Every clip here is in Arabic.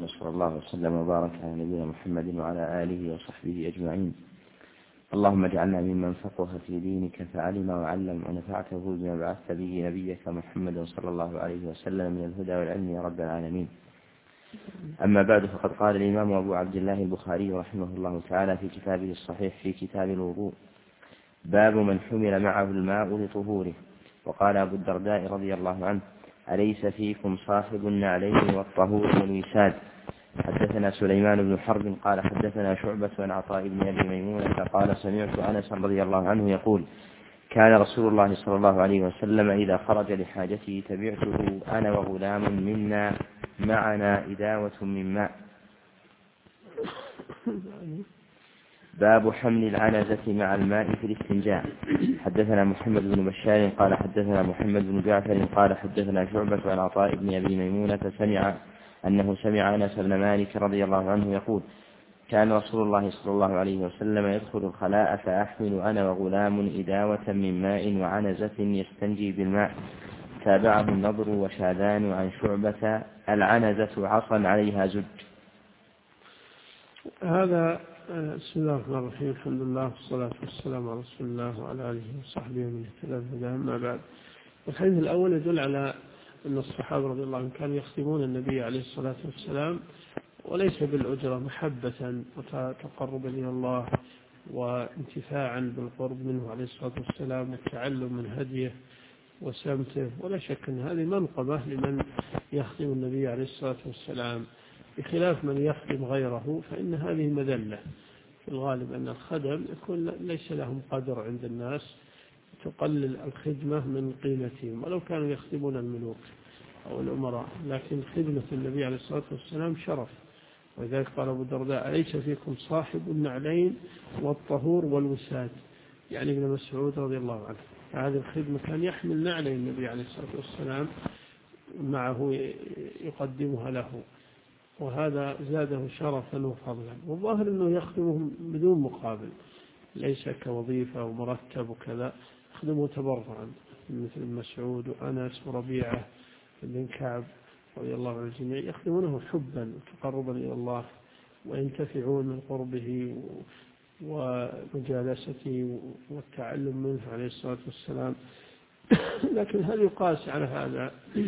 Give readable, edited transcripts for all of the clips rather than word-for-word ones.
وصلى الله وسلم وبارك على نبينا محمد وعلى آله وصحبه أجمعين. اللهم اجعلنا ممن فقه في دينك فعلم وعلم ونفعته بما بعثت به نبيك محمد صلى الله عليه وسلم من الهدى والعلم يا رب العالمين. أما بعد، فقد قال الإمام أبو عبد الله البخاري رحمه الله تعالى في كتابه الصحيح في كتاب الوضوء: باب من حمل معه الماء لطهوره. وقال أبو الدرداء رضي الله عنه: أليس فيكم صاحب النعلين والطهور والوساد؟ حدثنا سليمان بن حرب قال حدثنا شعبة عن عطاء بن أبي ميمونة قال سمعت أنس رضي الله عنه يقول: كان رسول الله صلى الله عليه وسلم إذا خرج لحاجته تبعته أنا وغلام منا معنا إداوة من ماء. باب حمل العنزة مع الماء في الاستنجاء. حدثنا محمد بن بشار قال حدثنا محمد بن جعفر قال حدثنا شعبة عن عطاء بن أبي ميمونة سمع أنس بن مالك رضي الله عنه يقول: كان رسول الله صلى الله عليه وسلم يدخل الخلاء فأحمل أنا وغلام إداوة من ماء وعنزة يستنجي بالماء. تابعه النضر وشاذان عن شعبة: العنزة عصا عليها زج. هذا بسم الله الرحمن الرحيم. الحمد لله والصلاة والسلام على رسول الله وعلى آله وصحبه ومن اهتدى بهداه. أما بعد، الحديث الأول يدل على أن الصحابة رضي الله عنهم كانوا يخدمون النبي عليه الصلاة والسلام، وليس بالأجرة، محبة وتقربا إلى الله وانتفاعا بالقرب منه عليه الصلاة والسلام والتعلم من هديه وسمته. ولا شك أن هذه منقبة لمن يخدم النبي عليه الصلاة والسلام، بخلاف من يخدم غيره فإن هذه مذلة. في الغالب أن الخدم يكون ليس لهم قدر عند الناس، تقلل الخدمة من قيمتهم ولو كانوا يخدمون الملوك أو الأمراء، لكن خدمة النبي عليه الصلاة والسلام شرف. ولذلك قال أبو الدرداء: أليس فيكم صاحب النعلين والطهور والوساد؟ يعني ابن مسعود رضي الله عنه. هذه الخدمة كان يحمل نعلين النبي عليه الصلاة والسلام معه يقدمها له، وهذا زاده شرفا وفضلا. والظاهر أنه يخدمهم بدون مقابل، ليس كوظيفة ومرتب وكذا، يخدمه تبرعا، مثل مسعود وأنس وربيعة بن كعب رضي الله عن الجميع، يخدمونه حبا وتقربا إلى الله وينتفعون من قربه ومجالسته والتعلم منه عليه الصلاة والسلام. لكن هل يقاس على هذا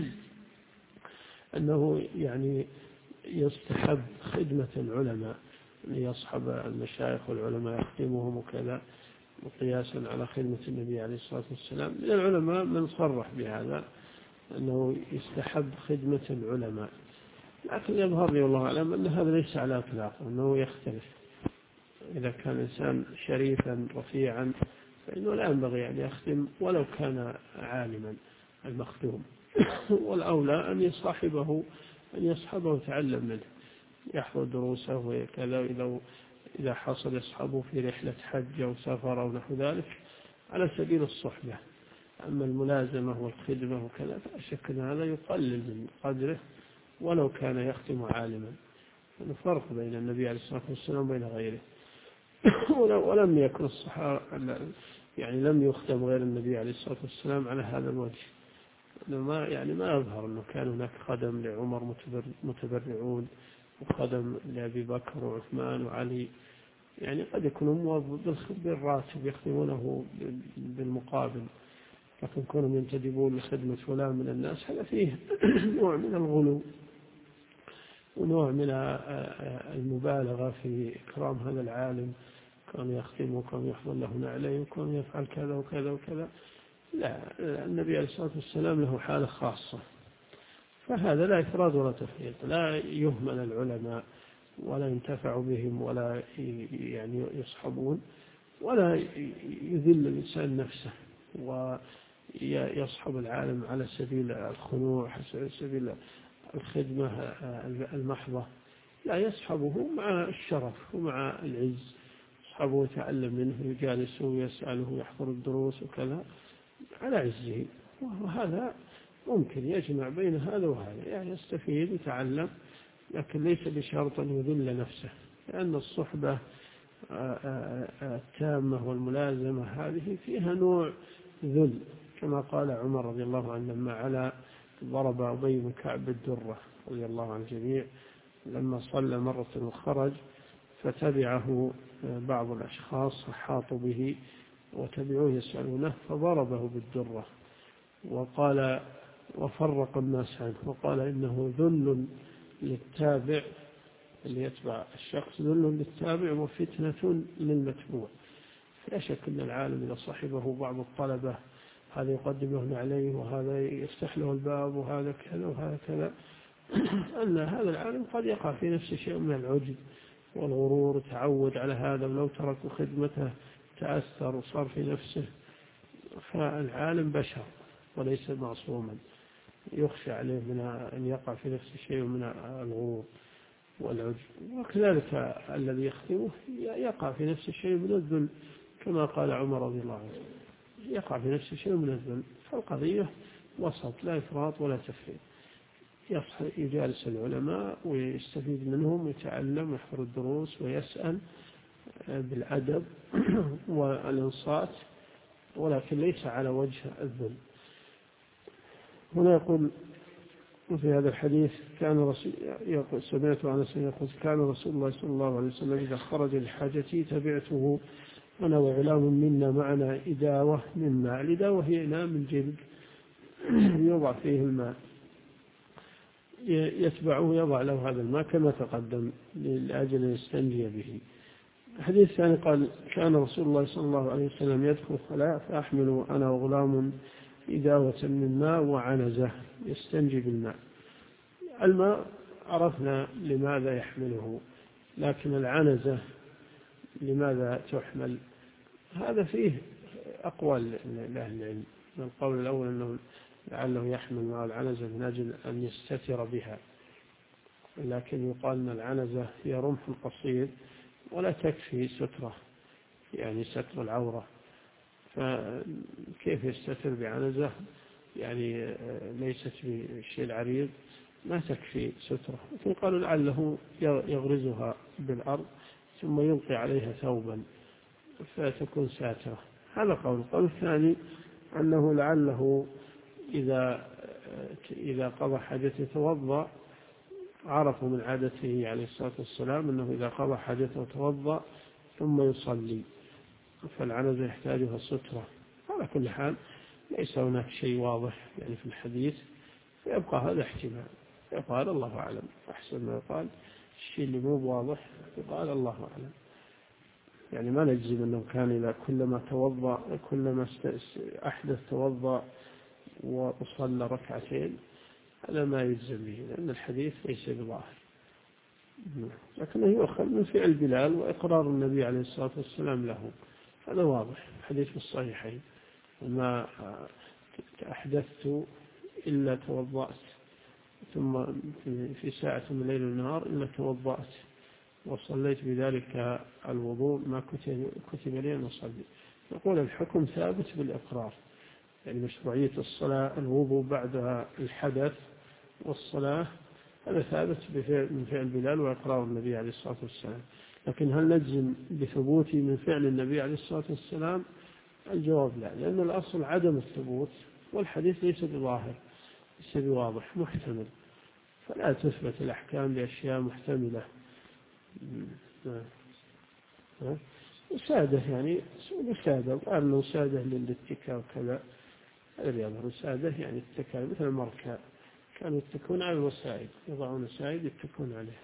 أنه يعني يستحب خدمة العلماء، أن يصحب المشايخ والعلماء يخدمهم وكذا، وقياسا على خدمة النبي عليه الصلاة والسلام؟ من العلماء من صرح بهذا أنه يستحب خدمة العلماء، لكن يظهر لي والله أعلم أن هذا ليس على إطلاقه، أنه يختلف. إذا كان إنسان شريفا رفيعا فإنه لا ينبغي أن يخدم ولو كان عالما المخدوم، والأولى أن يصحبه ويتعلم منه، يحضر دروسه وكذا، إذا حصل يصحبه في رحلة حج أو سفر أو نحو ذلك على سبيل الصحبة. أما الملازمة والخدمة وكذا فلا شك أن هذا يقلل من قدره ولو كان يخدم عالما. الفرق بين النبي عليه الصلاة والسلام وبين غيره. ولم يكن الصحابة يعني لم يخدم غير النبي عليه الصلاة والسلام على هذا الوجه. ما يظهر أنه كان هناك خدم لعمر متبرعون وخدم لأبي بكر وعثمان وعلي، يعني قد يكونوا موظف بالراتب يخدمونه بالمقابل، لكن كونهم ينتدبون لخدمة فلان من الناس هذا فيه نوع من الغلو ونوع من المبالغة في إكرام هذا العالم، كان يخدمه وكان يحضر له نعليه وكان يفعل كذا وكذا وكذا. لا، النبي عليه الصلاة والسلام له حالة خاصة، فهذا لا إفراد ولا تفريط. لا يهمل العلماء ولا ينتفع بهم ولا يعني يصحبون، ولا يذل الإنسان نفسه ويصحب العالم على سبيل الخنوع، على سبيل الخدمة المحضة. لا، يصحبه مع الشرف ومع العز، يصحبه ويتعلم منه، يجالسه ويسأله، يحضر الدروس وكذا على عزه. وهذا ممكن يجمع بين هذا وهذا، يعني يستفيد ويتعلم، لكن ليس بشرط أن يذل نفسه، لأن الصحبة التامة والملازمة هذه فيها نوع ذل، كما قال عمر رضي الله عنه لما ضرب أبي بن كعب بالدرة رضي الله عن الجميع، لما صلى مرة وخرج فتبعه بعض الأشخاص حاطوا به وتبعوه يسألونه فضربه بالدرة وقال وفرق الناس عنه وقال إنه ذل للتابع اللي يتبع الشخص، ذل للتابع وفتنة للمتبوع. لا شك أن العالم إذا صحبه بعض الطلبة هذا يقدم له عليه وهذا يفتح له الباب وهذا كذا وهذا كذا، أن هذا العالم قد يقع في نفسه شيء من العجب والغرور، تعود على هذا ولو تركوا خدمته تأثر وصار في نفسه. فالعالم بشر وليس معصوما، يخشى عليه من أن يقع في نفسه شيء من الغرور والعجب. وكذلك الذي يخدمه يقع في نفسه شيء من الذل، كما قال عمر رضي الله عنه يقع في نفسه شيء من الذل. فالقضية وسط، لا إفراط ولا تفريط. يجالس العلماء ويستفيد منهم ويتعلم ويحضر الدروس ويسأل بالأدب والإنصات، ولكن ليس على وجه الذل. هنا يقول وفي هذا الحديث سمعت أنس يقول كان رسول الله صلى الله عليه وسلم إذا خرج لحاجتي تبعته أنا وغلام منا معنا إداوة من ماء. الإداوة هي إناء من جلد يوضع فيه الماء، يتبعه يضع له هذا الماء كما تقدم لأجل أن يستنجي به. الحديث الثاني قال كان رسول الله صلى الله عليه وسلم يدخل الخلاء فأحمل أنا وغلام إداوة من ماء وعنزة يستنجي بالماء. الماء عرفنا لماذا يحمله، لكن العنزة لماذا تحمل؟ هذا فيه أقوال لأهل العلم. القول الأول أنه لعله يحمل ماء العنزة من أجل أن يستتر بها، لكن يقال أن العنزة هي رمح قصير ولا تكفي سترة، يعني ستر العورة، فكيف يستتر بعنزة يعني ليست بشيء عريض ما تكفي سترة. لكن قالوا لعله يغرزها بالأرض ثم يلقي عليها ثوبا فتكون ساترة. هذا قول. القول الثاني أنه لعله إذا قضى حاجته توضأ. عرفوا من عادته عليه الصلاة والسلام أنه إذا قضى حاجته توضأ ثم يصلي، فالعنزة يحتاجها سترة. على كل حال ليس هناك شيء واضح يعني في الحديث، فيبقى هذا احتمال، يقال الله أعلم. أحسن ما يقال الشيء اللي مو واضح يقال الله أعلم. يعني ما نجزم أنه كان إذا كلما توضأ كلما أحدث توضأ وصلى ركعتين، هذا ما يجزم به لأن الحديث ليس بظاهر، لكنه يؤخذ من فعل بلال وإقرار النبي عليه الصلاة والسلام له. هذا واضح الحديث في الصحيحين وما أحدثت إلا توضأت، ثم في ساعة من الليل والنهار إلا توضأت وصليت بذلك الوضوء ما كتب لي أن أصلي. يقول الحكم ثابت بالإقرار، يعني مشروعية الصلاة الوضوء بعد الحدث والصلاة هذا ثابت من فعل بلال وإقرار النبي عليه الصلاة والسلام. لكن هل نجزم بثبوته من فعل النبي عليه الصلاة والسلام؟ الجواب لا، لأن الأصل عدم الثبوت والحديث ليس بظاهر ليس بواضح محتمل، فلا تثبت الأحكام بأشياء محتملة. وسادة يعني وسادة وقال له سادة للاتكاء وكذا، هذا يظهر سادة يعني التكاء مثل المركاء كانوا يتكون على الوسائد، يضعون وسائد يتكون عليها.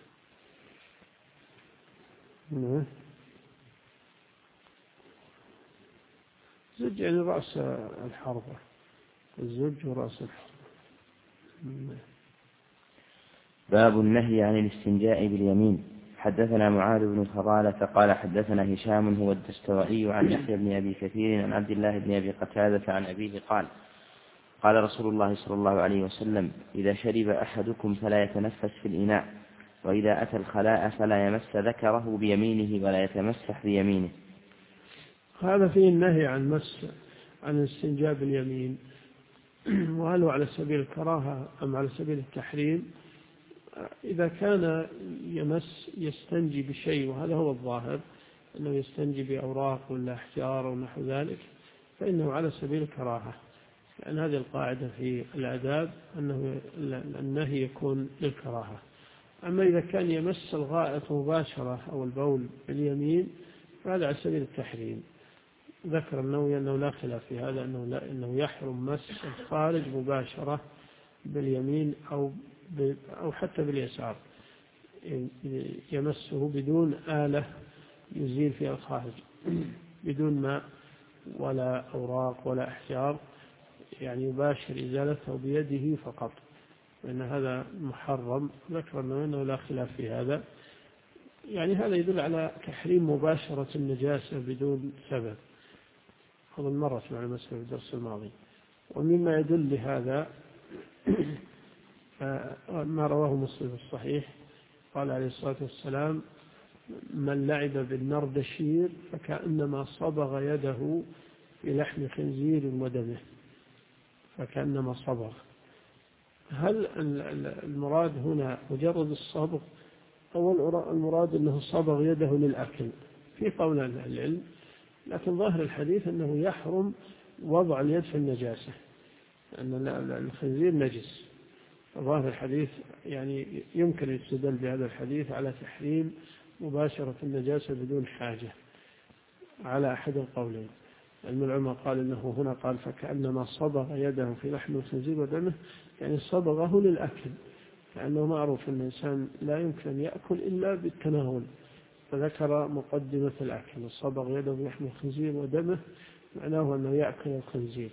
زج يعني رأس الحربة، الزج ورأس الحربة. باب النهي عن الاستنجاء باليمين. حدثنا معاذ بن فضالة قال حدثنا هشام هو الدستوائي عن يحيى بن أبي كثير عن عبد الله بن أبي قتادة عن أبيه قال قال رسول الله صلى الله عليه وسلم إذا شرب أحدكم فلا يتنفس في الإناء، وإذا أتى الخلاء فلا يمس ذكره بيمينه ولا يتمسح بيمينه. هذا فيه النهي عن الاستنجاء باليمين، وهل هو على سبيل الكراهة أم على سبيل التحريم؟ إذا كان يستنجي بشيء وهذا هو الظاهر أنه يستنجي بأوراق ولا أحجار أو نحو ذلك فإنه على سبيل الكراهة، لأن هذه القاعدة في الآداب أنه النهي يكون للكراهة. أما إذا كان يمس الغائط مباشرة أو البول باليمين فهذا على سبيل التحريم. ذكر النووي أنه لا خلاف في هذا، أنه يحرم مس الخارج مباشرة باليمين أو حتى باليسار، يمسه بدون آلة يزيل فيها الخارج، بدون ماء ولا أوراق ولا أحجار، يعني يباشر إزالته بيده فقط، وأن هذا محرم. ذكر أنه لا خلاف في هذا، يعني هذا يدل على تحريم مباشرة النجاسة بدون سبب. هذا مرت مع المسألة في الدرس الماضي. ومما يدل لهذا ما رواه مسلم في الصحيح قال عليه الصلاة والسلام: من لعب بالنردشير فكأنما صبغ يده في لحم خنزير ودمه، فكأنما صبغ. هل المراد هنا مجرد الصبغ أو المراد أنه صبغ يده للأكل؟ في قول أهل العلم، لكن ظاهر الحديث أنه يحرم وضع اليد في النجاسة، أن الخنزير نجس. ظاهر الحديث يعني يمكن الاستدلال بهذا الحديث على تحريم مباشرة النجاسة بدون حاجة على أحد القولين. العلماء قال إنه هنا قال فكأنما صبغ يده في لحم الخنزير ودمه، يعني صبغه للأكل، لأنه معروف أن الإنسان لا يمكن أن يأكل إلا بالتناول، فذكر مقدمة الأكل: صبغ يده في لحم الخنزير ودمه، معناه أنه يأكل الخنزير.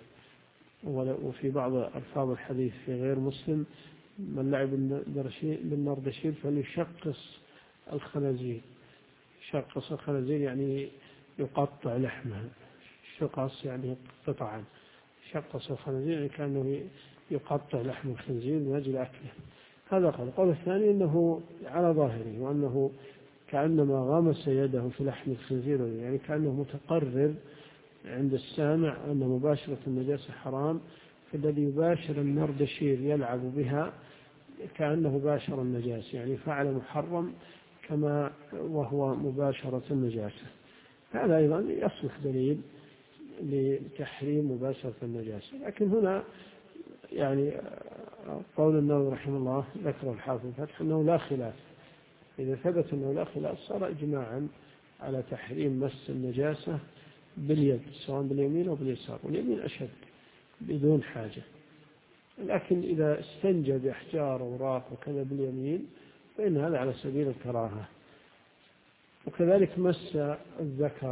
وفي بعض ألفاظ الحديث في غير مسلم: من لعب بالنردشير فليشقص الخنازير. شقص الخنازير يعني يقطع لحمها، شقص يعني قطعا، شقص الخنازير يعني كأنه يقطع لحم الخنزير من أجل أكله. هذا قال. القول الثاني أنه على ظاهره، وأنه كأنما غمس يده في لحم الخنزير، يعني كأنه متقرر عند السامع أن مباشرة النجاسة حرام، فالذي يباشر النردشير يلعب بها كأنه باشر النجاسة، يعني فعل محرم كما وهو مباشرة النجاسة. هذا أيضا يصلح دليل لتحريم مباشرة النجاسة. لكن هنا يعني قول النووي رحمه الله ذكر الحافظ الفتح أنه لا خلاف. إذا ثبت أنه لا خلاف صار إجماعا على تحريم مس النجاسة باليد، سواء باليمين أو باليسار، واليمين أشد بدون حاجة. لكن إذا استنجى بأحجار أوراق وكذا باليمين فإن هذا على سبيل الكراهة. وكذلك مس الذكر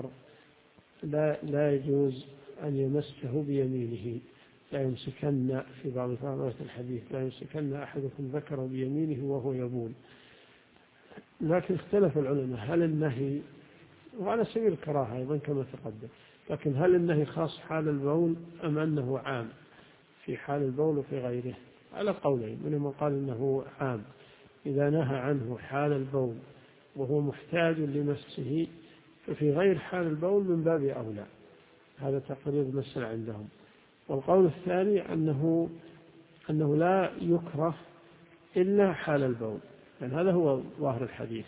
لا يجوز أن يمسه بيمينه، لا يمسكن في بعض فقرات الحديث: لا يمسكن أحدكم ذكره بيمينه وهو يبول. لكن اختلف العلماء هل النهي، وعلى سبيل الكراهة أيضا كما تقدم، لكن هل النهي خاص حال البول أم أنه عام في حال البول وفي غيره؟ على قولين، منهم قال إنه عام، إذا نهى عنه حال البول وهو محتاج لمسه ففي غير حال البول من باب أولى. هذا تقرير المسألة عندهم. والقول الثاني أنه لا يكره إلا حال البول، يعني هذا هو ظاهر الحديث.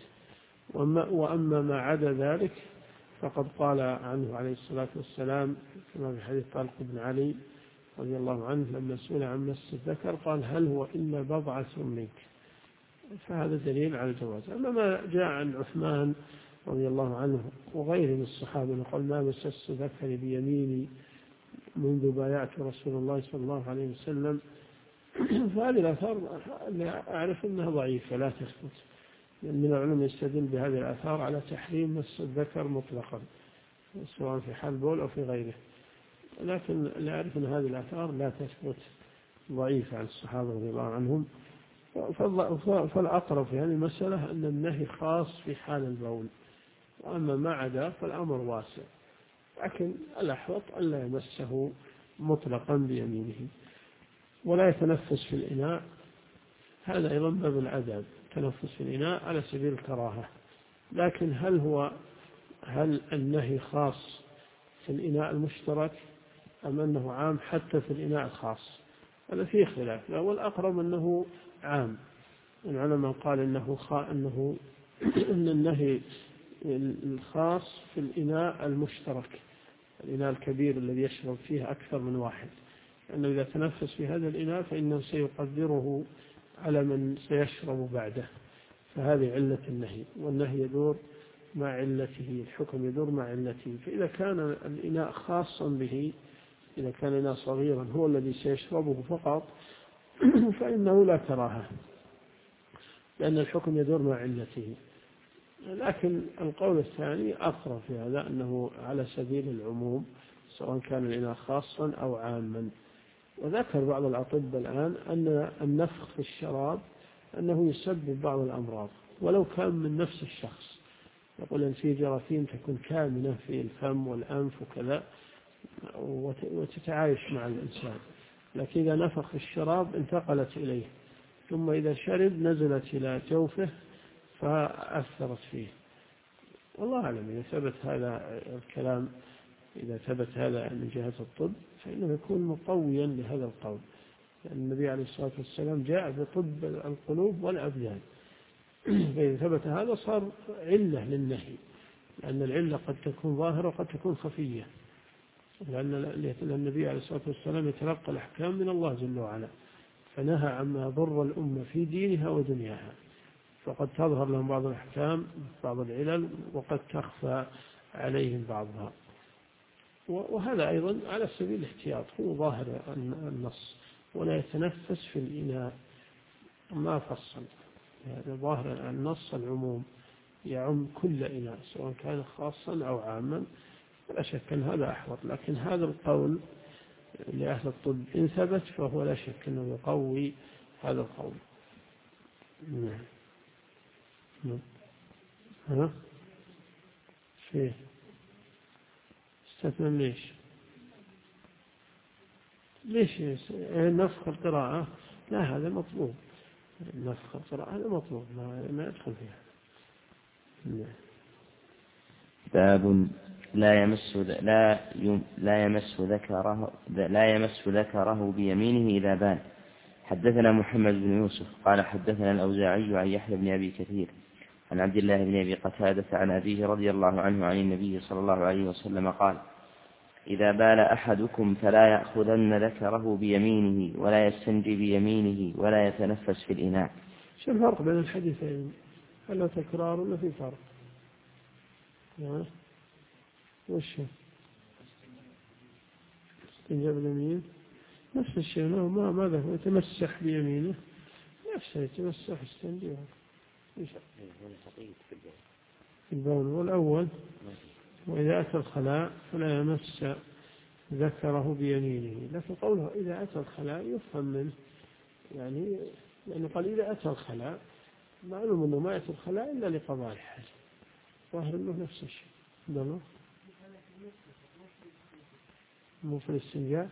وأما ما عدا ذلك فقد قال عنه عليه الصلاة والسلام كما في حديث طلق بن علي رضي الله عنه لما سئل عن مس الذكر قال: هل هو إلا بضعة منك؟ فهذا دليل على الجواز. أما ما جاء عن عثمان رضي الله عنه وغيره من الصحابة قال: ما مسست ذكري بيميني منذ بايعت رسول الله صلى الله عليه وسلم، فهذه الآثار أعرف أنها ضعيفة لا تثبت. من العلماء يستدل بهذه الآثار على تحريم مس الذكر مطلقا سواء في حال بول أو في غيره، لكن لا أعرف أن هذه الآثار لا تثبت، ضعيفة عن الصحابة رضي الله عنهم. فالأقرب في هذه المسألة أن النهي خاص في حال البول، وأما ما عدا فالأمر واسع. لكن الأحوط ألا يمسه مطلقا بيمينه. ولا يتنفس في الإناء، هذا أيضا باب العذاب، تنفس في الإناء على سبيل الكراهة. لكن هل النهي خاص في الإناء المشترك أم أنه عام حتى في الإناء الخاص؟ هذا فيه خلاف، والأقرب أنه عام. العلماء قال أن النهي الخاص في الإناء المشترك، الإناء الكبير الذي يشرب فيه أكثر من واحد، لأنه إذا تنفس في هذا الإناء فإنه سيقدره على من سيشرب بعده، فهذه علة النهي، والنهي يدور مع علته، الحكم يدور مع علته. فإذا كان الإناء خاصا به، إذا كان الإناء صغيرا هو الذي سيشربه فقط فإنه لا كراهة، لأن الحكم يدور مع علته. لكن القول الثاني أقرب في هذا، أنه على سبيل العموم سواء كان الإناء خاصا أو عاما. وذكر بعض الأطباء الآن أن النفخ في الشراب أنه يسبب بعض الأمراض ولو كان من نفس الشخص. يقول أن في جراثيم تكون كامنة في الفم والأنف وكذا وتتعايش مع الإنسان، لكن إذا نفخ في الشراب انتقلت إليه، ثم إذا شرب نزلت إلى جوفه فأثرت فيه. والله أعلم إذا ثبت هذا الكلام، إذا ثبت هذا من جهة الطب فإنه يكون مقويا لهذا القول، لأن النبي عليه الصلاة والسلام جاء بطب القلوب والأبدان. فإذا ثبت هذا صار علة للنهي، لأن العلة قد تكون ظاهرة وقد تكون خفية، لأن النبي عليه الصلاة والسلام يتلقى الأحكام من الله جل وعلا، فنهى عما يضر الأمة في دينها ودنياها، فقد تظهر لهم بعض الأحكام بعض العلل وقد تخفى عليهم بعضها. وهذا أيضا على سبيل الاحتياط، هو ظاهر النص ولا يتنفس في الإناء، ما فصل، هذا ظاهر النص العموم يعم كل إناء سواء كان خاصا أو عاما، لا شك أن هذا أحوط. لكن هذا القول لأهل الطب إن ثبت فهو لا شك أنه يقوي هذا القول. ها؟ فيه استثنى ليش نفخ القراءة؟ لا هذا مطلوب، نفخ القراءة هذا مطلوب، ما يدخل فيها. باب لا يمس ذكره بيمينه إذا بان. حدثنا محمد بن يوسف قال حدثنا الأوزاعي عن يحيى بن أبي كثير عن عبد الله بن أبي قتادة عن أبيه رضي الله عنه عن النبي صلى الله عليه وسلم قال: إذا بال أحدكم فلا يأخذن ذكره بيمينه ولا يستنجي بيمينه ولا يتنفس في الإناء. شو الفرق بين الحديثين؟ هل تكرار ولا في فرق؟ وش استنجاب اليمين نفس الشيء، ماذا هو يتمسح بيمينه نفسه، يتمسح استنجاب في البول. والأول وإذا أتى الخلاء فلا يمس ذكره بيمينه، لكن قوله إذا أتى الخلاء يفهم منه يعني لأنه قال إذا أتى الخلاء، معلوم أنه ما يأتي الخلاء إلا لقضاء الحاجة، ظاهر أنه نفس الشيء. بالله مو في الاستنجاء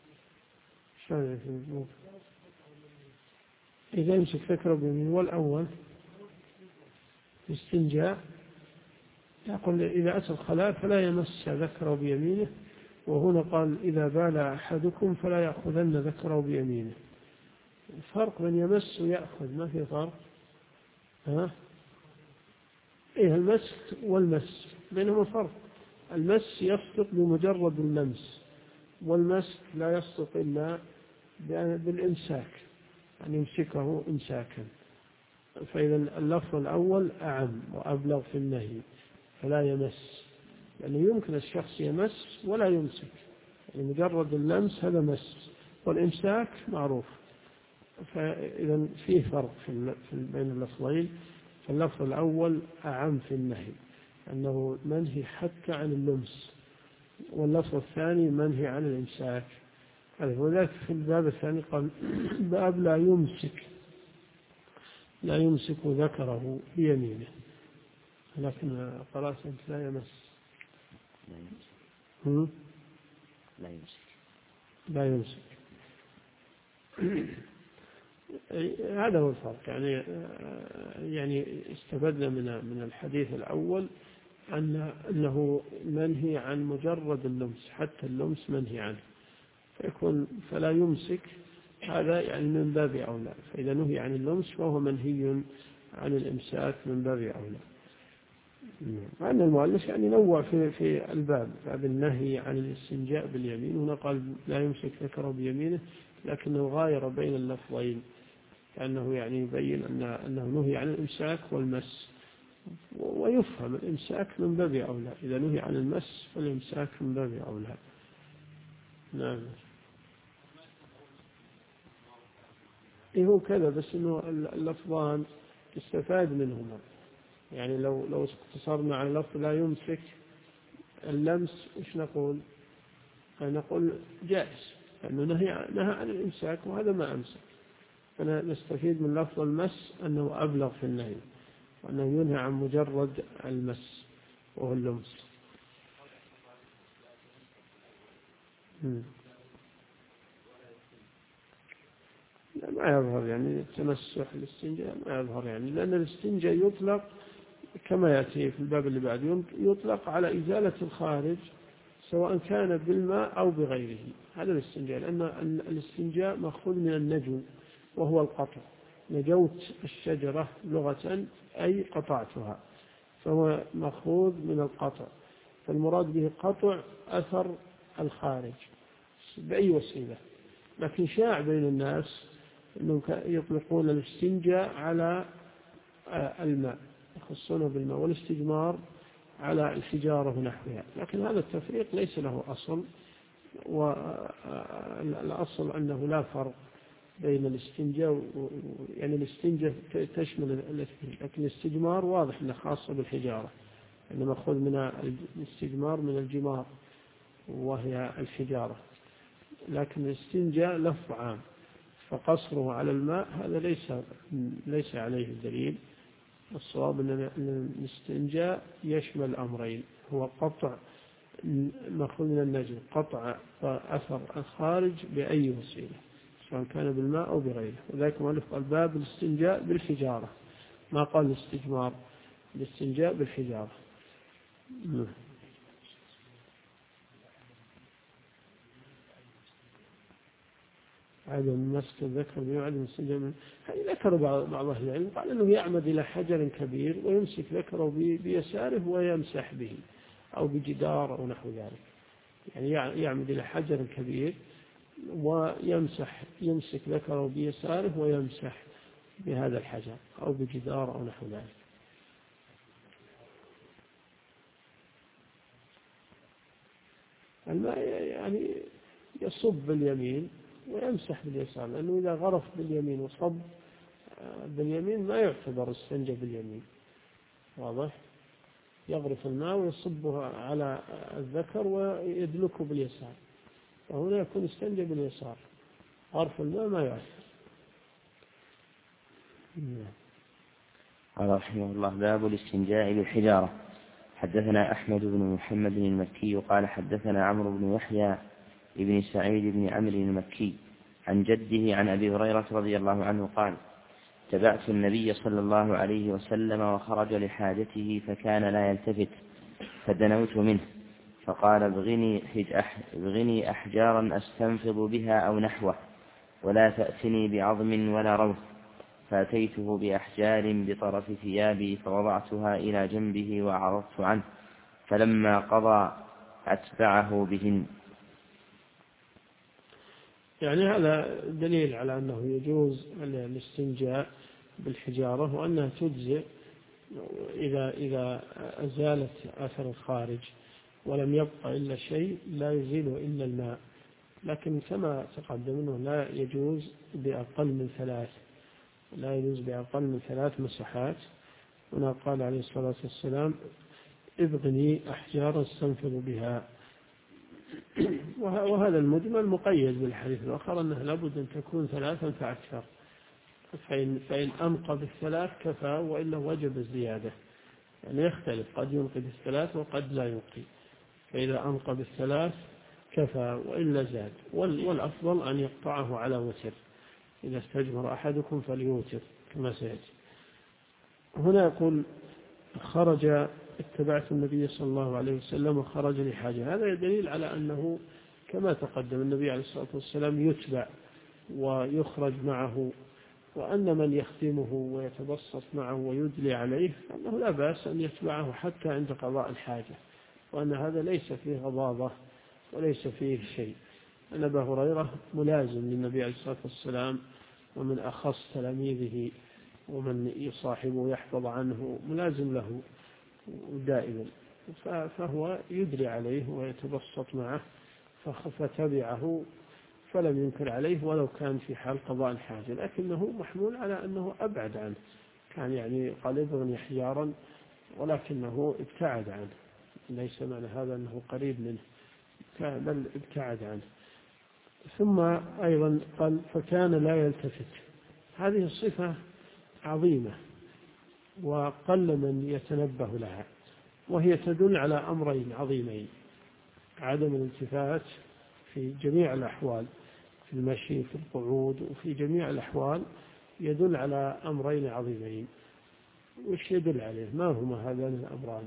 إذا يمسك ذكره بيمينه. والأول الاستنجاء يقول إذا أتى الخلاء فلا يمس ذكره بيمينه، وهنا قال إذا بال أحدكم فلا يأخذن ذكره بيمينه. الفرق بين يمس ويأخذ ما في فرق. المس والمس بينهما فرق. المس يصدق بمجرد اللمس، والمس لا يصدق إلا بالإمساك، يعني يمسكه إمساكا. فإذا اللفظ الأول أعم وأبلغ في النهي، فلا يمس، يعني يمكن الشخص يمس ولا يمسك، يعني مجرد اللمس هذا مس، والإمساك معروف. فإذا فيه فرق بين اللفظين. فاللفظ الأول أعم في النهي أنه منهي حتى عن اللمس، واللفظ الثاني منهي عن الإمساك. وذلك في الباب الثاني قال باب لا يمسك ذكره بيمينه، لكن قرأت أنت لا يمس. لا يمسك هذا هو الفرق. يعني استفدنا من الحديث الأول أنه منهي عن مجرد اللمس، حتى اللمس منهي عنه، فيكون فلا يمسك هذا يعني من باب أولى. فإذا نهي عن اللمس فهو منهي عن الإمساك من باب أولى. مع أن المؤلف يعني نوع في الباب النهي عن الاستنجاء باليمين، هنا قال لا يمسك ذكره بيمينه، لكنه غاير بين اللفظين، لأنه يعني يبين أنه نهي عن الإمساك والمس، ويفهم الإمساك من باب أولى، إذا نهي عن المس فالإمساك من باب أولى. نعم. إيه هو كذا، بس إنه اللفظان يستفاد منهما، يعني لو اقتصرنا على لفظ لا يمسك اللمس إيش نقول؟ نقول جائز، لأنه نهى عن الإمساك وهذا ما أمسك. فنستفيد من لفظ المس أنه أبلغ في النهي، وأنه ينهى عن مجرد المس وهو اللمس. لا ما يظهر يعني التمسح الاستنجاء ما يظهر، يعني لأن الاستنجاء يطلق كما يأتي في الباب اللي بعده، يطلق على إزالة الخارج سواء كان بالماء أو بغيره، هذا الاستنجاء، لأن الاستنجاء مأخوذ من النجو وهو القطع. نجوت الشجرة لغة أي قطعتها، فهو مأخوذ من القطع، فالمراد به قطع أثر الخارج بأي وسيلة. لكن شاع بين الناس أنهم يطلقون الاستنجاء على الماء، يخصونه بالماء، والاستجمار على الحجارة ونحوها، لكن هذا التفريق ليس له أصل، والأصل أنه لا فرق بين الاستنجاء، يعني الاستنجاء تشمل الاثنين، لكن الاستجمار واضح أنه خاصة بالحجارة، أنه مأخوذ من الاستجمار من الجمار وهي الحجارة، لكن الاستنجاء لفظ عام، فقصره على الماء هذا ليس عليه دليل. الصواب أن الاستنجاء يشمل أمرين، هو قطع مأخوذ من النجم، قطع أثر الخارج بأي وسيلة سواء كان بالماء أو بغيره، وذلك مؤلف الباب الاستنجاء بالحجارة، ما قال الاستجمار، الاستنجاء بالحجارة. عدم مسك الذكر بمعدم الاستنجاء هذه ذكر بعض أهل العلم قال أنه يعمد إلى حجر كبير ويمسك ذكره بيساره ويمسح به، أو بجدار أو نحو ذلك، يعني يعمد إلى حجر كبير يمسك ذكره بيساره ويمسح بهذا الحجر أو بجدار أو نحو ذلك. الماء يعني يصب باليمين ويمسح باليسار، لأنه إذا غرف باليمين وصب باليمين ما يعتبر استنجى باليمين، واضح؟ يغرف الماء ويصبه على الذكر ويدلكه باليسار، فهنا يكون استنجى باليسار، غرف الماء ما يؤثر. قال رحمه الله: باب الاستنجاء بالحجارة. حدثنا أحمد بن محمد المكي قال حدثنا عمرو بن يحيى ابن سعيد بن عمرو المكي عن جده عن أبي هريرة رضي الله عنه قال: تبعت النبي صلى الله عليه وسلم وخرج لحاجته فكان لا يلتفت، فدنوت منه فقال: ابغني أحجارا أستنفض بها أو نحوه، ولا تأتني بعظم ولا روث. فأتيته بأحجار بطرف ثيابي فوضعتها إلى جنبه وأعرضت عنه، فلما قضى أتبعه بهن. يعني هذا دليل على أنه يجوز الاستنجاء بالحجارة، وأنها تجزئ إذا أزالت أثر الخارج ولم يبقى إلا شيء لا يزيله إلا الماء، لكن كما تقدم أنه لا يجوز بأقل من 3 مسحات. هنا قال عليه الصلاة والسلام: ابغني أحجارا استنفذ بها. وهذا المجمل مقيد بالحديث الآخر أنه لابد أن تكون 3 فأكثر، فإن أنقى ب3 كفى، وإلا وجب الزيادة، يعني يختلف، قد ينقي ب3 وقد لا ينقي، فإذا أنقى ب3 كفى وإلا زاد، والأفضل أن يقطعه على وتر، إذا استجمر أحدكم فليوتر كما سيأتي. هنا يقول: اتبعت النبي صلى الله عليه وسلم وخرج لحاجة. هذا دليل على أنه كما تقدم النبي عليه الصلاة والسلام يتبع ويخرج معه، وأن من يخدمه ويتبسط معه ويدلي عليه أنه لا بأس أن يتبعه حتى عند قضاء الحاجة، وأن هذا ليس فيه غضاضة وليس فيه شيء. أن أبا هريرة ملازم للنبي عليه الصلاة والسلام ومن أخص تلاميذه ومن يصاحبه يحفظ عنه ملازم له دائما، فهو يدري عليه ويتبسط معه، فتبعه فلم ينكر عليه ولو كان في حال قضاء الحاجة، لكنه محمول على أنه أبعد عنه، كان يعني قال ابغني حجارا ولكنه ابتعد عنه، ليس معنى هذا أنه قريب منه بل ابتعد عنه. ثم أيضا قال فكان لا يلتفت. هذه الصفة عظيمة وقل من يتنبه لها، وهي تدل على أمرين عظيمين: عدم الالتفات في جميع الأحوال، في المشي في القعود وفي جميع الأحوال، يدل على أمرين عظيمين. وش يدل عليه؟ ما هما هذان الأمران؟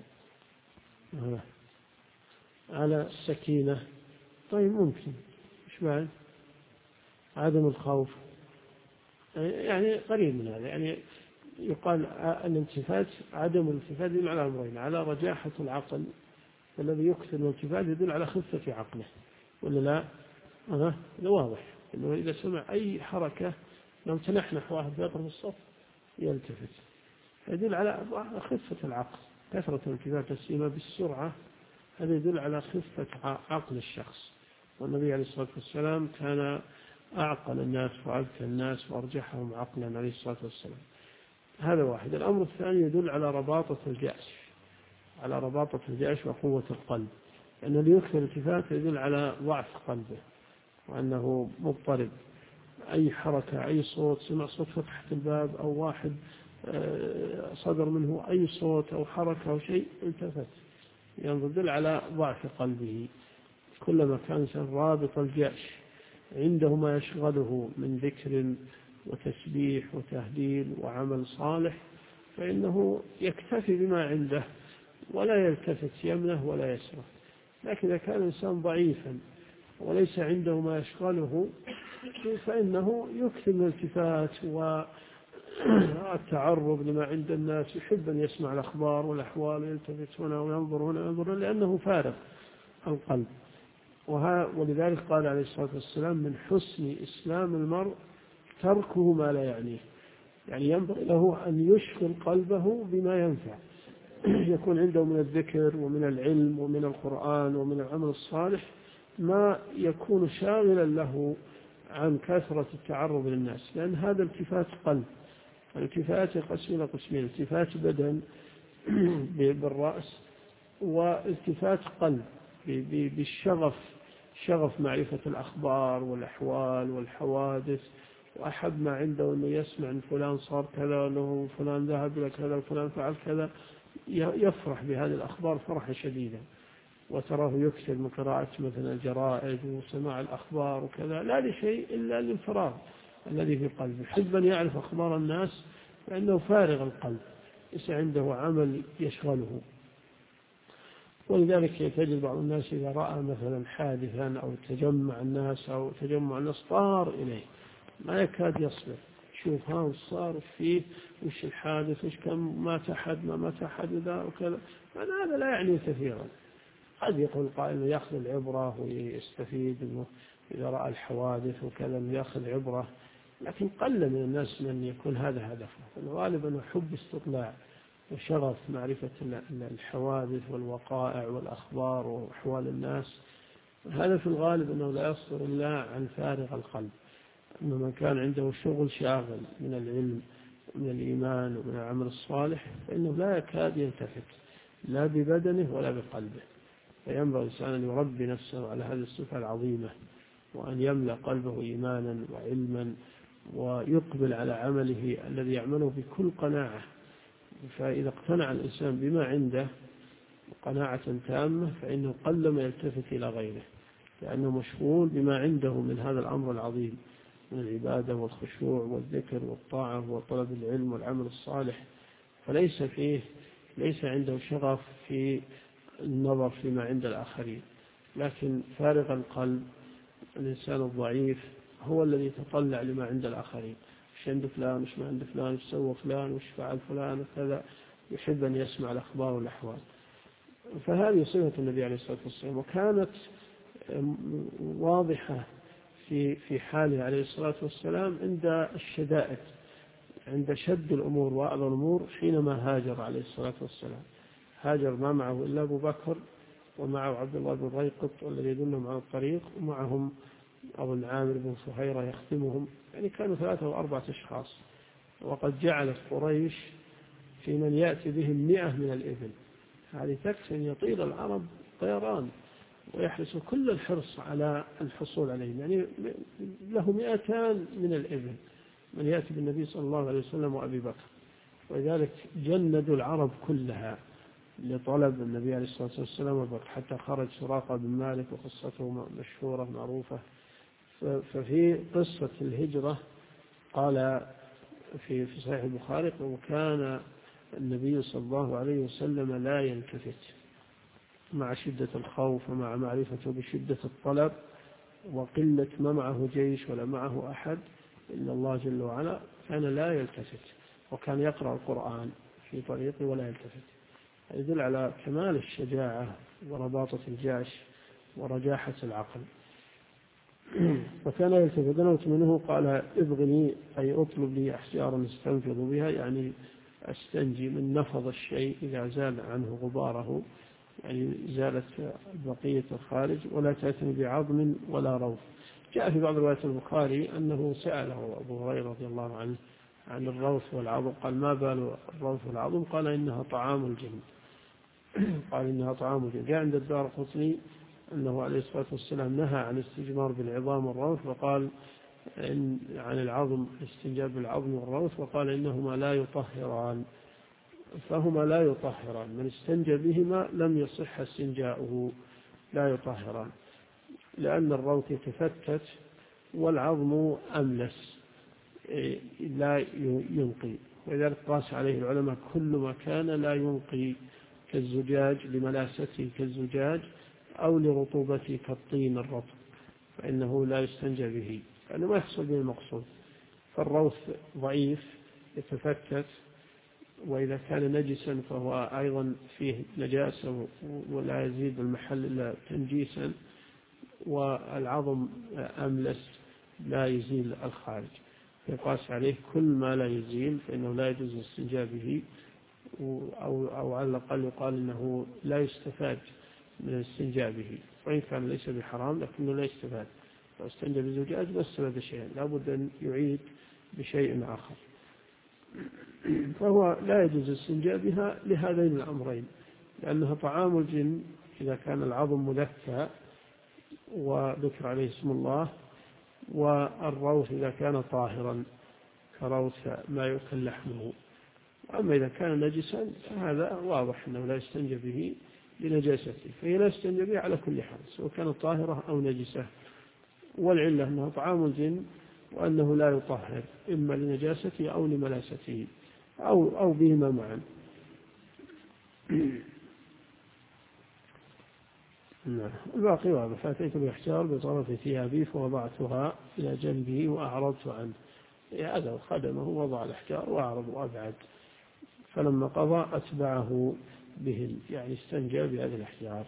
على السكينة. طيب ممكن إيش بعد؟ عدم الخوف، يعني قريب من هذا، يعني يقال الالتفات، عدم الالتفات يدل على أمرين: على رجاحة العقل، والذي يكثر الالتفات يدل على خفة عقله، ولا لا؟ ده واضح إنه إذا سمع أي حركة لو تنحنح واحد يقرب الصف يلتفت، يدل على خفة العقل. كثرة الالتفات السيما بالسرعة هذا يدل على خفة عقل الشخص، والنبي عليه الصلاة والسلام كان أعقل الناس وأذكى الناس وأرجحهم عقلا عليه الصلاة والسلام. هذا واحد. الأمر الثاني يدل على رباطة الجأش، على رباطة الجأش وقوة القلب، لأن اللي يكثر الالتفات يدل على ضعف قلبه وأنه مضطرب. أي حركة، أي صوت، سمع صوت فتحة الباب أو واحد صدر منه أي صوت أو حركة أو شيء التفت، يدل على ضعف قلبه. كلما كان إنسان رابط الجأش عنده ما يشغله من ذكر وتسبيح وتهليل وعمل صالح، فإنه يكتفي بما عنده ولا يلتفت يمنه ولا يسره. لكن إذا كان الإنسان ضعيفا وليس عنده ما يشغله فإنه يكثر من الالتفات والتعرض لما عند الناس، يحب أن يسمع الأخبار والأحوال ويلتفت هنا وينظر هنا وينظر، لأنه فارغ القلب. ولذلك قال عليه الصلاة والسلام: من حسن إسلام المرء تركه ما لا يعنيه. يعني ينبغي له أن يشغل قلبه بما ينفع، يكون عنده من الذكر ومن العلم ومن القرآن ومن العمل الصالح ما يكون شاغلا له عن كثرة التعرض للناس، لأن هذا التفات قلب. التفات ينقسم إلى قسمين: التفات بدن بالرأس، والتفات قلب بالشغف، شغف معرفة الأخبار والأحوال والحوادث، وأحب ما عنده أنه يسمع أن فلان صار كذا وأنه فلان ذهب إلى كذا وفلان فعل كذا، يفرح بهذه الأخبار فرحا شديدا. وتراه يكثر من قراءة مثلا الجرائد وسماع الأخبار وكذا، لا لشيء إلا للفراغ الذي في قلبه، يحب أن يعرف أخبار الناس لأنه فارغ القلب، ليس عنده عمل يشغله. ولذلك تجد بعض الناس إذا رأى مثلا حادثا أو تجمع الناس طار إليه، ما يكاد يصبر، شوف ها وش صار فيه، وش الحادث، وش كم مات أحد ما مات أحد ذا وكذا. هذا لا يعني كثيرا. قد يقول قائل يأخذ العبرة ويستفيد إنه إذا رأى الحوادث وكذا يأخذ عبرة، لكن قل من الناس من يكون هذا هدفه. الغالب أنه حب استطلاع وشغف معرفة الحوادث والوقائع والأخبار وأحوال الناس. هذا في الغالب أنه لا يصدر إلا عن فارغ القلب. أما من كان عنده شغل شاغل من العلم ومن الإيمان ومن العمل الصالح فإنه لا يكاد يلتفت لا ببدنه ولا بقلبه. فينبغي الإنسان أن يربي نفسه على هذه الصفة العظيمة، وأن يملأ قلبه إيمانا وعلما، ويقبل على عمله الذي يعمله بكل قناعة. فإذا اقتنع الإنسان بما عنده قناعة تامة فإنه قلما يلتفت إلى غيره، لأنه مشغول بما عنده من هذا الأمر العظيم من العبادة والخشوع والذكر والطاعة وطلب العلم والعمل الصالح. ليس عنده شغف في النظر فيما عند الآخرين، لكن فارغ القلب الإنسان الضعيف هو الذي يتطلع لما عند الآخرين، وش عند فلان، وش ما عند فلان، وش سوى فلان، وش فعل فلان وكذا، يحب أن يسمع الأخبار والأحوال. فهذه صفة النبي عليه الصلاة والسلام، وكانت واضحة في حاله عليه الصلاة والسلام عند الشدائد، عند شد الأمور وأعظم الأمور، حينما هاجر عليه الصلاة والسلام. هاجر ما معه إلا أبو بكر، ومعه عبد الله بن ريقط والذي يدلهم على الطريق، ومعهم أبو عامر بن فهيرة يخدمهم، يعني كانوا 3 أو 4 أشخاص. وقد جعلت قريش في من يأتي بهم 100 من الإبل، هذه تكفي أن يطيل العرب طيران ويحرص كل الحرص على الحصول عليهم، يعني له 200 من الإبل من يأتي بالنبي صلى الله عليه وسلم وأبي بكر. ولذلك جندوا العرب كلها لطلب النبي عليه الصلاة والسلام وأبي بكر، حتى خرج سراقة بن مالك وقصته مشهورة معروفة. ففي قصة الهجرة قال في صحيح البخاري: وكان النبي صلى الله عليه وسلم لا يلتفت مع شدة الخوف ومع معرفته بشدة الطلب وقلة ما معه جيش ولا معه أحد إلا الله جل وعلا، كان لا يلتفت، وكان يقرأ القرآن في طريقه ولا يلتفت. يدل على كمال الشجاعة ورباطة الجيش ورجاحة العقل. وكان يلتفت نوت منه قال: ابغني، أي اطلب لي أحجارا استنفض بها، يعني أستنجي من نفض الشيء إذا زال عنه غباره، يعني زالت بقية الخارج، ولا تأتني بعظم ولا روث. جاء في بعض روايات البخاري أنه سأله أبو هريرة رضي الله عنه عن الروث والعظم، قال: ما بال الروث والعظم؟ قال: إنها طعام الجن. قال: إنها طعام الجن. جاء عند الدارقطني أنه عليه الصلاة والسلام نهى عن الاستجمار بالعظام والروث، وقال عن العظم الاستنجاب بالعظم والروث، وقال: إنهما لا يطهران. فهما لا يطهران، من استنجى بهما لم يصح استنجاؤه، لا يطهران، لأن الروث يتفتت والعظم أملس لا ينقي. ولذلك قاس عليه العلماء: كل ما كان لا ينقي كالزجاج لملاسته كالزجاج، أو لرطوبته كالطين الرطب، فإنه لا يستنجى به، لأنه ما يحصل به المقصود. فالروث ضعيف يتفتت، وإذا كان نجسا فهو أيضا فيه نجاسة ولا يزيد المحل إلا تنجيسا، والعظم أملس لا يزيل الخارج، يقاس عليه كل ما لا يزيل فإنه لا يجوز الاستنجاء به، أو على الأقل يقال إنه لا يستفاد من الاستنجاء به، وإن كان ليس بحرام لكنه لا يستفاد. فاستنجى بزجاج بس استفاد شيئا، لابد أن يعيد بشيء آخر. فهو لا يجوز الاستنجاء بها لهذين الأمرين: لأنها طعام الجن إذا كان العظم مذكى وذكر عليه اسم الله، والروث إذا كان طاهرا كروث ما يؤكل لحمه. أما إذا كان نجسا فهذا واضح أنه لا يستنجى به لنجاسته، فهي لا يستنجى به على كل حال سواء كانت طاهرة أو نجسة. والعلة أنها طعام الجن، وأنه لا يطهر إما لنجاسته أو لملاسته أو بهما معا. الباقي واضح: فأتيت بإحجار بطرف ثيابي فوضعتها إلى جنبه وأعرضت عنه. هذا خدمه، وضع الإحجار وأعرض وأبعد، فلما قضى أتبعه بهن، يعني استنجى بهذه الإحجار.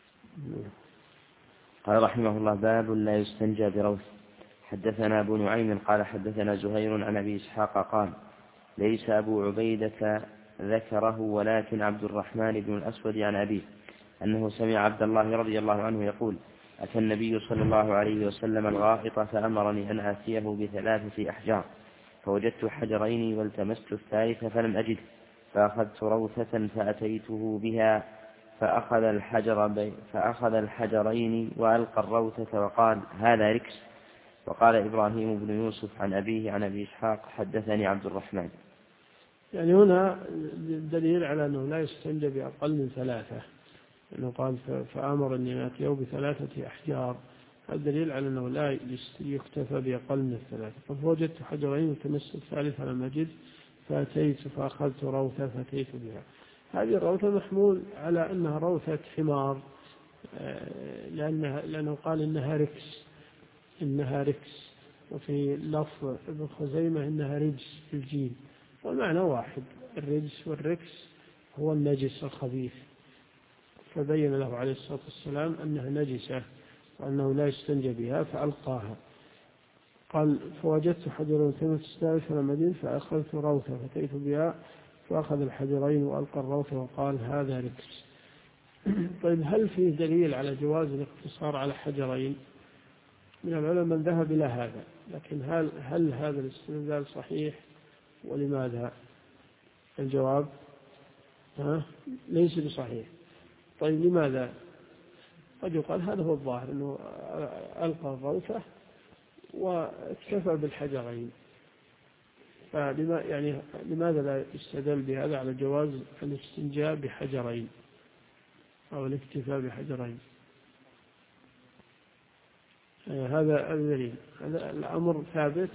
قال رحمه الله: باب لا يستنجى بروث. حدثنا أبو نعيم قال حدثنا زهير عن أبي إسحاق قال: ليس أبو عبيدة ذكره، ولكن عبد الرحمن بن الأسود عن أبيه أنه سمع عبد الله رضي الله عنه يقول: أتى النبي صلى الله عليه وسلم الغائط فأمرني أن آتيه ب3 أحجار، فوجدت حجرين والتمست الثالث فلم أجده، فأخذت روثة فأتيته بها فأخذ الحجرين وألقى الروثة وقال: هذا ركس. وقال إبراهيم بن يوسف عن أبيه عن أبي إسحاق: حدثني عبد الرحمن. يعني هنا دليل على أنه لا يستنجى بأقل من 3، لأنه قال: فأمر أن يأتيه ب3 أحجار، هذا دليل على أنه لا يكتفى بأقل من 3. فوجدت حجرين وتمست الثالث فلم أجد، فأتيت فأخذت روثة فأتيت بها. هذه الروثة محمول على أنها روثة حمار، لأنه قال إنها ركس، وفي لفظ ابن خزيمة إنها رجس بالجيم، والمعنى واحد: الرجس والركس هو النجس الخبيث. فبين له عليه الصلاة والسلام أنها نجسة وأنه لا يستنجى بها فألقاها. قال فوجدت حجرا كما تستاذ على مدين فأخذت روثة فأتيت بها فأخذ الحجرين وألقى الروثة وقال هذا ركس. طيب هل فيه دليل على جواز الاقتصار على حجرين؟ من العلماء من ذهب إلى هذا، لكن هل هذا الاستدلال صحيح ولماذا؟ الجواب ليس بصحيح. طيب لماذا؟ قد يقال هذا هو الظاهر أنه ألقى الروثة واكتفى بالحجرين، لماذا لا يستدل بهذا على جواز الاستنجاء بحجرين أو الاكتفاء بحجرين؟ هذا الدليل. هذا الأمر ثابت.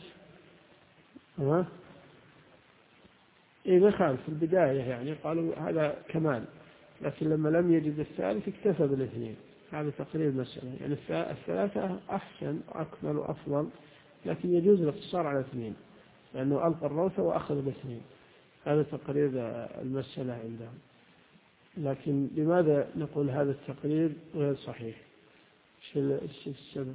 إذا خالف في البداية يعني قالوا هذا كمال، لكن لما لم يجد الثالث اكتفى بالاثنين. هذا تقرير المسألة، يعني الثلاثة أحسن وأكمل وأفضل، لكن يجوز الاقتصار على اثنين لأنه ألقى الروثة وأخذ الاثنين. هذا تقرير المسألة عندهم. لكن لماذا نقول هذا التقرير غير صحيح؟ شو السبب؟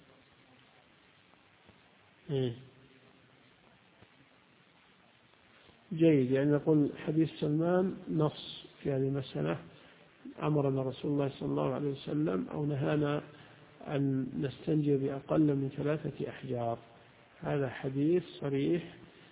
جيد، يعني نقول حديث سلمان نص في هذه المسألة، أمرنا رسول الله صلى الله عليه وسلم أو نهانا أن نستنجي بأقل من 3 أحجار. هذا حديث صريح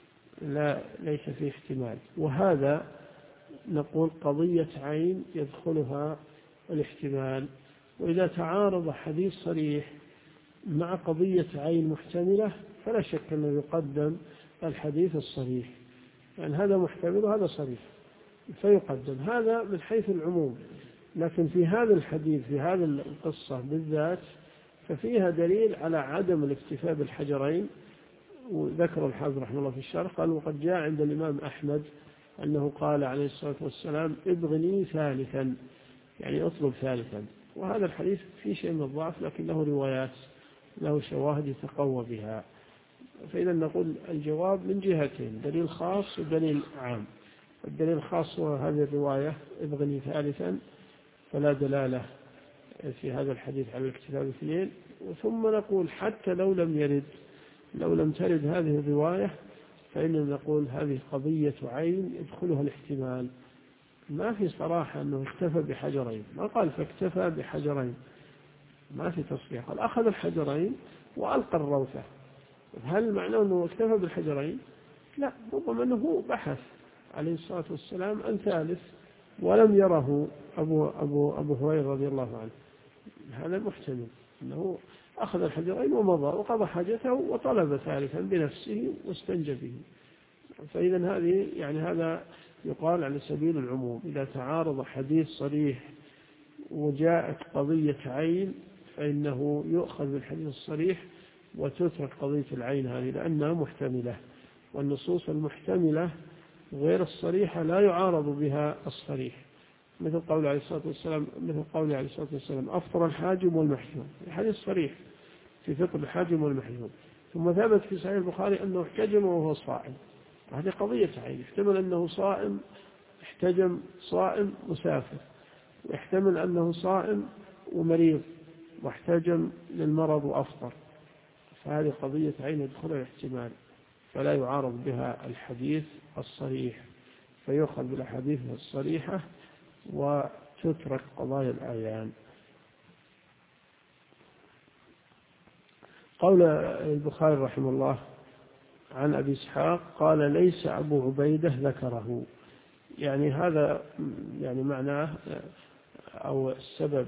ليس فيه احتمال. وهذا نقول قضية عين يدخلها الاحتمال. وإذا تعارض حديث صريح مع قضية عين محتملة فلا شك أنه يقدم الحديث الصريح، يعني هذا محتمل وهذا صريح فيقدم هذا من حيث العموم. لكن في هذا الحديث في هذه القصة بالذات ففيها دليل على عدم الاكتفاء بالحجرين. وذكر الحافظ رحمه الله في الشرح قال وقد جاء عند الإمام أحمد أنه قال عليه الصلاة والسلام ابغني ثالثا، يعني اطلب ثالثا. وهذا الحديث فيه شيء من الضعف لكن له روايات، له شواهد يتقوى بها. فإذا نقول الجواب من جهتين، دليل خاص ودليل عام. الدليل الخاص هو هذه الرواية ابغني ثالثا، فلا دلالة في هذا الحديث على الاكتفاء باثنين. ثم نقول حتى لو لم ترد هذه الرواية فإننا نقول هذه قضية عين يدخلها الاحتمال. ما في صراحة أنه اكتفى بحجرين، ما قال فاكتفى بحجرين، ما في تصريح. قال أخذ الحجرين وألقى الروثة. هل معناه أنه اكتفى بالحجرين؟ لا، ربما أنه بحث عليه الصلاة والسلام عن ثالث ولم يره أبو هريرة رضي الله عنه. هذا محتمل أنه أخذ الحجرين ومضى وقضى حاجته وطلب ثالثا بنفسه واستنجى به. فإذا هذا يقال على سبيل العموم. إذا تعارض حديث صريح وجاءت قضية عين فإنه يؤخذ بالحديث الصريح وتترك قضية العين هذه لأنها محتملة. والنصوص المحتملة غير الصريحة لا يعارض بها الصريح، مثل قول عليه الصلاة والسلام أفطر الحاجم والمحجوم، الحديث صريح في فطر الحاجم والمحجوم. ثم ثبت في صحيح البخاري أنه احتجم وهو صائم. هذه قضية عين، يحتمل أنه صائم احتجم صائم مسافر، ويحتمل أنه صائم ومريض واحتجم للمرض وأفطر. فهذه قضية عين يدخلها الاحتمال فلا يعارض بها الحديث الصريح، فيؤخذ بالأحاديث الصريحة وتترك قضايا الأعيان. قول البخاري رحمه الله عن أبي إسحاق قال ليس أبو عبيدة ذكره، يعني هذا معناه أو السبب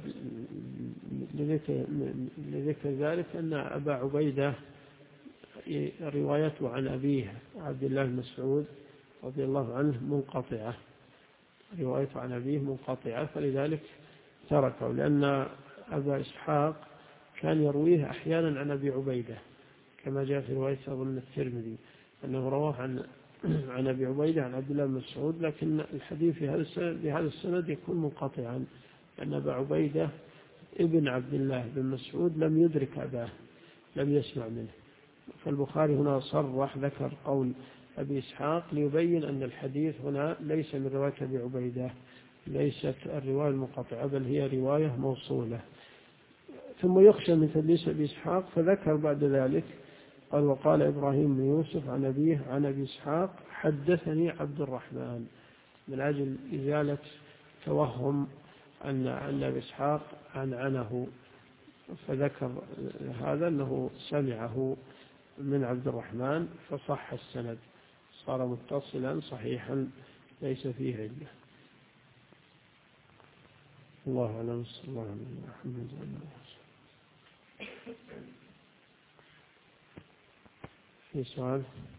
لذكر ذلك أن أبا عبيدة روايته عن أبيه عبد الله بن مسعود رضي الله عنه منقطعة، روايته عن أبيه منقطعة، فلذلك تركه. لأن أبا إسحاق كان يرويه أحيانا عن أبي عبيدة كما جاء في رواية أظن الترمذي أنه رواه عن أبي عبيدة عن عبد الله بن مسعود، لكن الحديث في هذا السند يكون منقطعا لأن أبا عبيدة ابن عبد الله بن مسعود لم يدرك أباه، لم يسمع منه. فالبخاري هنا صرح ذكر قول أبي إسحاق ليبين أن الحديث هنا ليس من رواية أبي عبيدة، ليست الرواية المنقطعة بل هي رواية موصولة. ثم يخشى من تدليس أبي إسحاق فذكر بعد ذلك قال وقال إبراهيم بن يوسف عن أبيه عن أبي إسحاق حدثني عبد الرحمن، من أجل إزالة توهم أن أبي إسحاق عنه، فذكر هذا أنه سمعه من عبد الرحمن فصح السند، صار متصلا صحيحا ليس فيه علة. الله أعلم. صلى الله عليه وسلم. في سؤال؟